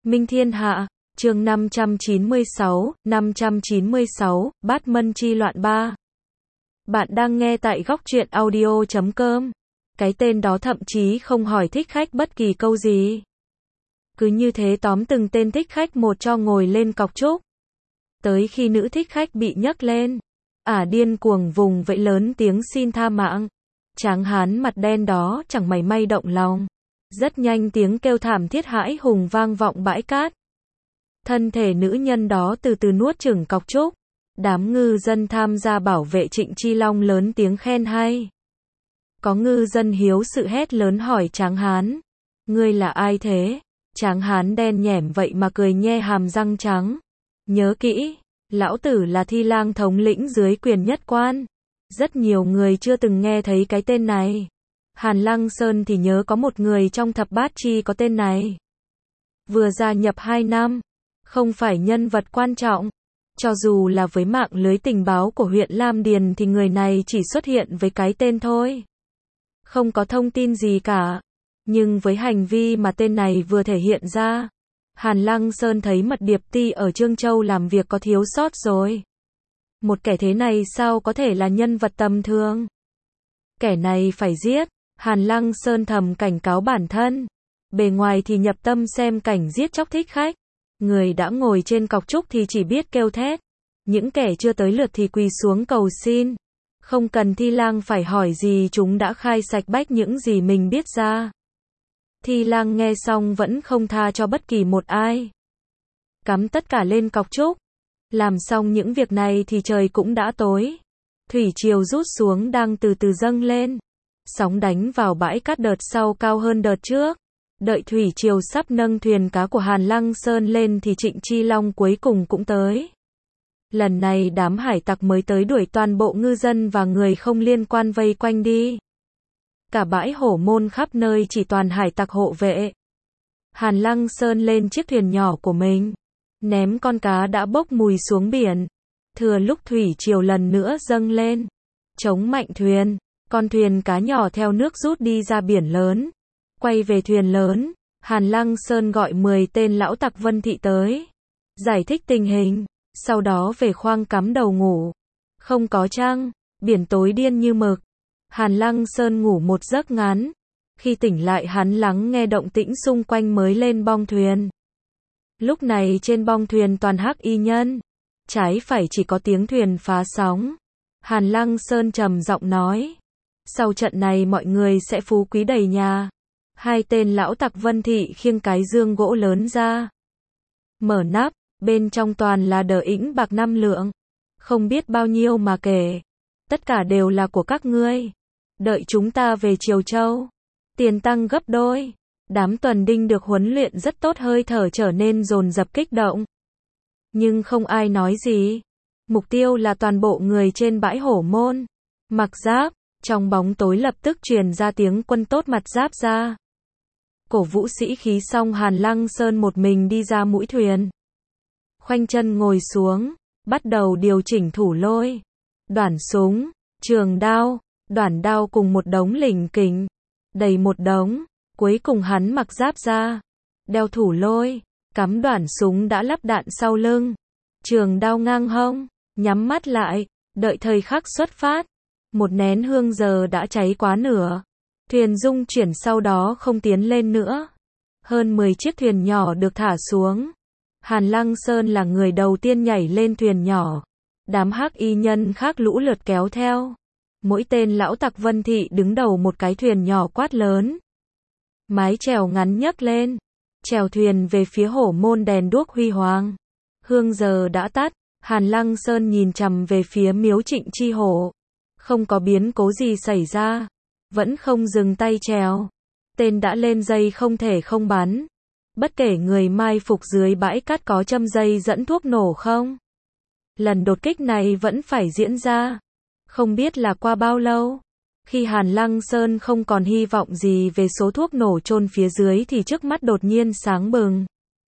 Minh Thiên Hạ, chương 596, Bát Mân Chi Loạn 3. Bạn đang nghe tại góc truyện audio.com. Cái tên đó thậm chí không hỏi thích khách bất kỳ câu gì. Cứ như thế tóm từng tên thích khách một cho ngồi lên cọc trúc. Tới khi nữ thích khách bị nhấc lên, điên cuồng vùng vẫy lớn tiếng xin tha mạng. Tráng hán mặt đen đó chẳng mảy may động lòng. Rất nhanh tiếng kêu thảm thiết hãi hùng vang vọng bãi cát. Thân thể nữ nhân đó từ từ nuốt chửng cọc trúc. Đám ngư dân tham gia bảo vệ Trịnh Chi Long lớn tiếng khen hay. Có ngư dân hiếu sự hét lớn hỏi Tráng hán: "Ngươi là ai thế?" Tráng hán đen nhẻm vậy mà cười nhe hàm răng trắng. "Nhớ kỹ, lão tử là Thi Lang thống lĩnh dưới quyền nhất quan." Rất nhiều người chưa từng nghe thấy cái tên này. Hàn Lăng Sơn thì nhớ có một người trong thập bát chi có tên này. Vừa gia nhập 2 năm, không phải nhân vật quan trọng. Cho dù là với mạng lưới tình báo của huyện Lam Điền thì người này chỉ xuất hiện với cái tên thôi. Không có thông tin gì cả. Nhưng với hành vi mà tên này vừa thể hiện ra, Hàn Lăng Sơn thấy Mật Điệp Ti ở Trương Châu làm việc có thiếu sót rồi. Một kẻ thế này sao có thể là nhân vật tầm thường? Kẻ này phải giết. Hàn Lăng Sơn thầm cảnh cáo bản thân. Bề ngoài thì nhập tâm xem cảnh giết chóc thích khách. Người đã ngồi trên cọc trúc thì chỉ biết kêu thét. Những kẻ chưa tới lượt thì quỳ xuống cầu xin. Không cần Thi Lang phải hỏi gì, chúng đã khai sạch bách những gì mình biết ra. Thi Lang nghe xong vẫn không tha cho bất kỳ một ai. Cắm tất cả lên cọc trúc. Làm xong những việc này thì trời cũng đã tối. Thủy triều rút xuống đang từ từ dâng lên. Sóng đánh vào bãi cát đợt sau cao hơn đợt trước. Đợi thủy triều sắp nâng thuyền cá của Hàn Lăng Sơn lên thì Trịnh Chi Long cuối cùng cũng tới. Lần này đám hải tặc mới tới đuổi toàn bộ ngư dân và người không liên quan vây quanh đi. Cả bãi Hổ Môn khắp nơi chỉ toàn hải tặc hộ vệ. Hàn Lăng Sơn lên chiếc thuyền nhỏ của mình, ném con cá đã bốc mùi xuống biển. Thừa lúc thủy triều lần nữa dâng lên, chống mạnh thuyền. Con thuyền cá nhỏ theo nước rút đi ra biển lớn. Quay về thuyền lớn, Hàn Lăng Sơn gọi 10 tên lão tặc Vân Thị tới. Giải thích tình hình, sau đó về khoang cắm đầu ngủ. Không có trăng, biển tối điên như mực. Hàn Lăng Sơn ngủ một giấc ngắn. Khi tỉnh lại hắn lắng nghe động tĩnh xung quanh mới lên bong thuyền. Lúc này trên bong thuyền toàn hắc y nhân. Trái phải chỉ có tiếng thuyền phá sóng. Hàn Lăng Sơn trầm giọng nói: "Sau trận này mọi người sẽ phú quý đầy nhà." 2 tên lão tặc Vân Thị khiêng cái dương gỗ lớn ra. Mở nắp, bên trong toàn là đờ ĩnh bạc 5 lượng. Không biết bao nhiêu mà kể. Tất cả đều là của các ngươi. Đợi chúng ta về Triều Châu, tiền tăng gấp đôi. Đám tuần đinh được huấn luyện rất tốt, hơi thở trở nên dồn dập kích động. Nhưng không ai nói gì. Mục tiêu là toàn bộ người trên bãi Hổ Môn. Mặc giáp. Trong bóng tối lập tức truyền ra tiếng quân tốt mặt giáp ra. Cổ vũ sĩ khí xong Hàn Lăng Sơn một mình đi ra mũi thuyền. Khoanh chân ngồi xuống, bắt đầu điều chỉnh thủ lôi. Đoản súng, trường đao, đoản đao cùng một đống lỉnh kỉnh. Đầy một đống, cuối cùng hắn mặc giáp ra. Đeo thủ lôi, cắm đoản súng đã lắp đạn sau lưng. Trường đao ngang hông, nhắm mắt lại, đợi thời khắc xuất phát. Một nén hương giờ đã cháy quá nửa. Thuyền rung chuyển sau đó không tiến lên nữa. Hơn 10 chiếc thuyền nhỏ được thả xuống. Hàn Lăng Sơn là người đầu tiên nhảy lên thuyền nhỏ. Đám hắc y nhân khác lũ lượt kéo theo. Mỗi tên lão tặc Vân Thị đứng đầu một cái thuyền nhỏ quát lớn. Mái chèo ngắn nhấc lên. Chèo thuyền về phía Hổ Môn, đèn đuốc huy hoàng. Hương giờ đã tắt. Hàn Lăng Sơn nhìn chằm về phía miếu Trịnh Chi Hổ. Không có biến cố gì xảy ra. Vẫn không dừng tay chèo. Tên đã lên dây không thể không bắn. Bất kể người mai phục dưới bãi cát có châm dây dẫn thuốc nổ không. Lần đột kích này vẫn phải diễn ra. Không biết là qua bao lâu. Khi Hàn Lăng Sơn không còn hy vọng gì về số thuốc nổ chôn phía dưới thì trước mắt đột nhiên sáng bừng.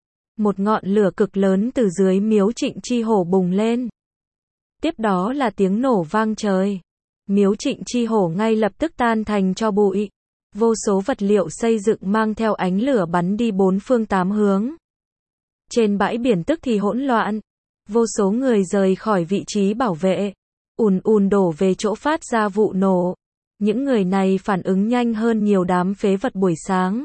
Một ngọn lửa cực lớn từ dưới miếu Trịnh Chi Hổ bùng lên. Tiếp đó là tiếng nổ vang trời. Miếu Trịnh Chi Hổ ngay lập tức tan thành tro bụi. Vô số vật liệu xây dựng mang theo ánh lửa bắn đi 4 phương 8 hướng. Trên bãi biển tức thì hỗn loạn. Vô số người rời khỏi vị trí bảo vệ, ùn ùn đổ về chỗ phát ra vụ nổ. Những người này phản ứng nhanh hơn nhiều đám phế vật buổi sáng.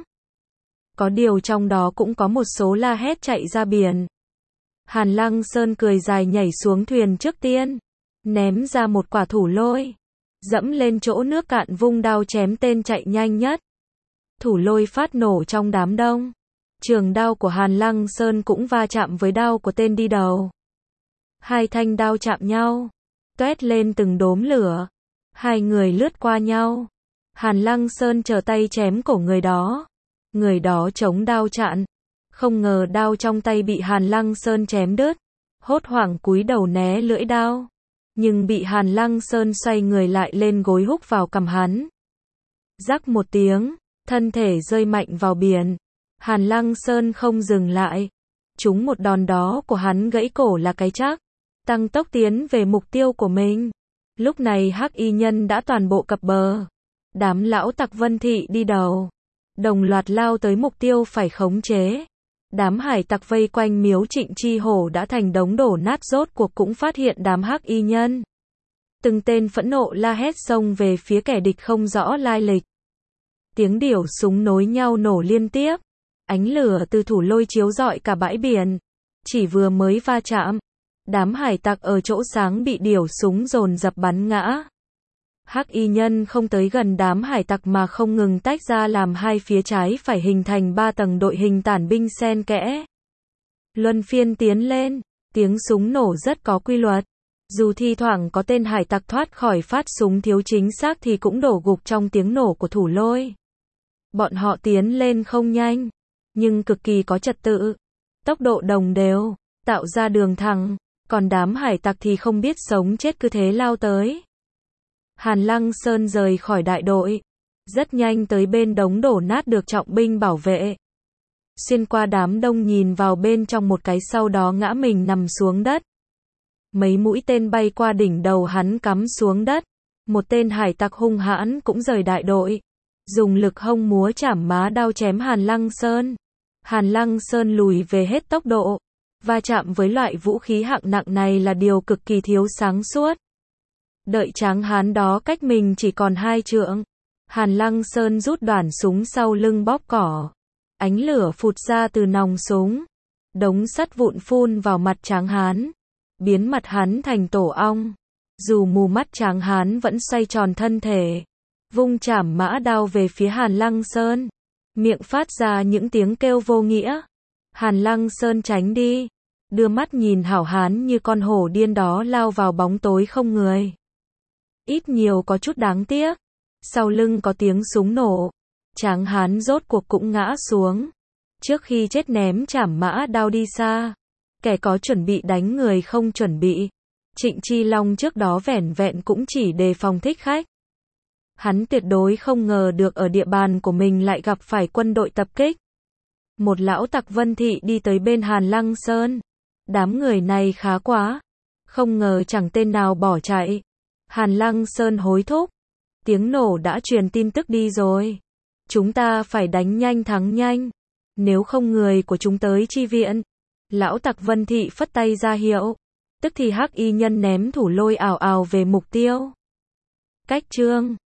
Có điều trong đó cũng có một số la hét chạy ra biển. Hàn Lăng Sơn cười dài nhảy xuống thuyền trước tiên, ném ra một quả thủ lôi, dẫm lên chỗ nước cạn vung đao chém tên chạy nhanh nhất. Thủ lôi phát nổ trong đám đông. Trường đao của Hàn Lăng Sơn cũng va chạm với đao của tên đi đầu. Hai thanh đao chạm nhau, toét lên từng đốm lửa. Hai người lướt qua nhau. Hàn Lăng Sơn trở tay chém cổ người đó. Người đó chống đao chặn. Không ngờ đao trong tay bị Hàn Lăng Sơn chém đứt. Hốt hoảng cúi đầu né lưỡi đao. Nhưng bị Hàn Lăng Sơn xoay người lại lên gối húc vào cằm hắn. Rắc một tiếng, thân thể rơi mạnh vào biển. Hàn Lăng Sơn không dừng lại. Trúng một đòn đó của hắn gãy cổ là cái chắc. Tăng tốc tiến về mục tiêu của mình. Lúc này Hắc Y Nhân đã toàn bộ cập bờ. Đám lão tặc Vân Thị đi đầu, đồng loạt lao tới mục tiêu phải khống chế. Đám hải tặc vây quanh miếu Trịnh Chi Hổ đã thành đống đổ nát, rốt cuộc cũng phát hiện đám Hắc Y Nhân. Từng tên phẫn nộ la hét xông về phía kẻ địch không rõ lai lịch. Tiếng điểu súng nối nhau nổ liên tiếp. Ánh lửa từ thủ lôi chiếu rọi cả bãi biển. Chỉ vừa mới va chạm, đám hải tặc ở chỗ sáng bị điểu súng dồn dập bắn ngã. Hắc Y Nhân không tới gần đám hải tặc mà không ngừng tách ra làm hai phía trái phải hình thành 3 tầng đội hình tản binh xen kẽ. Luân phiên tiến lên, tiếng súng nổ rất có quy luật. Dù thi thoảng có tên hải tặc thoát khỏi phát súng thiếu chính xác thì cũng đổ gục trong tiếng nổ của thủ lôi. Bọn họ tiến lên không nhanh, nhưng cực kỳ có trật tự. Tốc độ đồng đều, tạo ra đường thẳng. Còn đám hải tặc thì không biết sống chết cứ thế lao tới. Hàn Lăng Sơn rời khỏi đại đội, rất nhanh tới bên đống đổ nát được trọng binh bảo vệ. Xuyên qua đám đông nhìn vào bên trong một cái, sau đó ngã mình nằm xuống đất. Mấy mũi tên bay qua đỉnh đầu hắn cắm xuống đất. Một tên hải tặc hung hãn cũng rời đại đội, dùng lực hông múa chảm má đao chém Hàn Lăng Sơn. Hàn Lăng Sơn lùi về hết tốc độ. Va chạm với loại vũ khí hạng nặng này là điều cực kỳ thiếu sáng suốt. Đợi tráng hán đó cách mình chỉ còn 2 trượng. Hàn Lăng Sơn rút đoản súng sau lưng bóp cỏ. Ánh lửa phụt ra từ nòng súng. Đống sắt vụn phun vào mặt tráng hán, biến mặt hắn thành tổ ong. Dù mù mắt, tráng hán vẫn xoay tròn thân thể, vung chảm mã đao về phía Hàn Lăng Sơn. Miệng phát ra những tiếng kêu vô nghĩa. Hàn Lăng Sơn tránh đi, đưa mắt nhìn hảo hán như con hổ điên đó lao vào bóng tối không người. Ít nhiều có chút đáng tiếc. Sau lưng có tiếng súng nổ. Tráng hán rốt cuộc cũng ngã xuống. Trước khi chết ném chảm mã đao đi xa. Kẻ có chuẩn bị đánh người không chuẩn bị. Trịnh Chi Long trước đó vẻn vẹn cũng chỉ đề phòng thích khách. Hắn tuyệt đối không ngờ được ở địa bàn của mình lại gặp phải quân đội tập kích. Một lão tặc Vân Thị đi tới bên Hàn Lăng Sơn. Đám người này khá quá. Không ngờ chẳng tên nào bỏ chạy. Hàn Lăng Sơn hối thúc. Tiếng nổ đã truyền tin tức đi rồi. Chúng ta phải đánh nhanh thắng nhanh. Nếu không người của chúng tới chi viện. Lão tặc Vân Thị phất tay ra hiệu. Tức thì Hắc Y Nhân ném thủ lôi ào ào về mục tiêu. Cách chương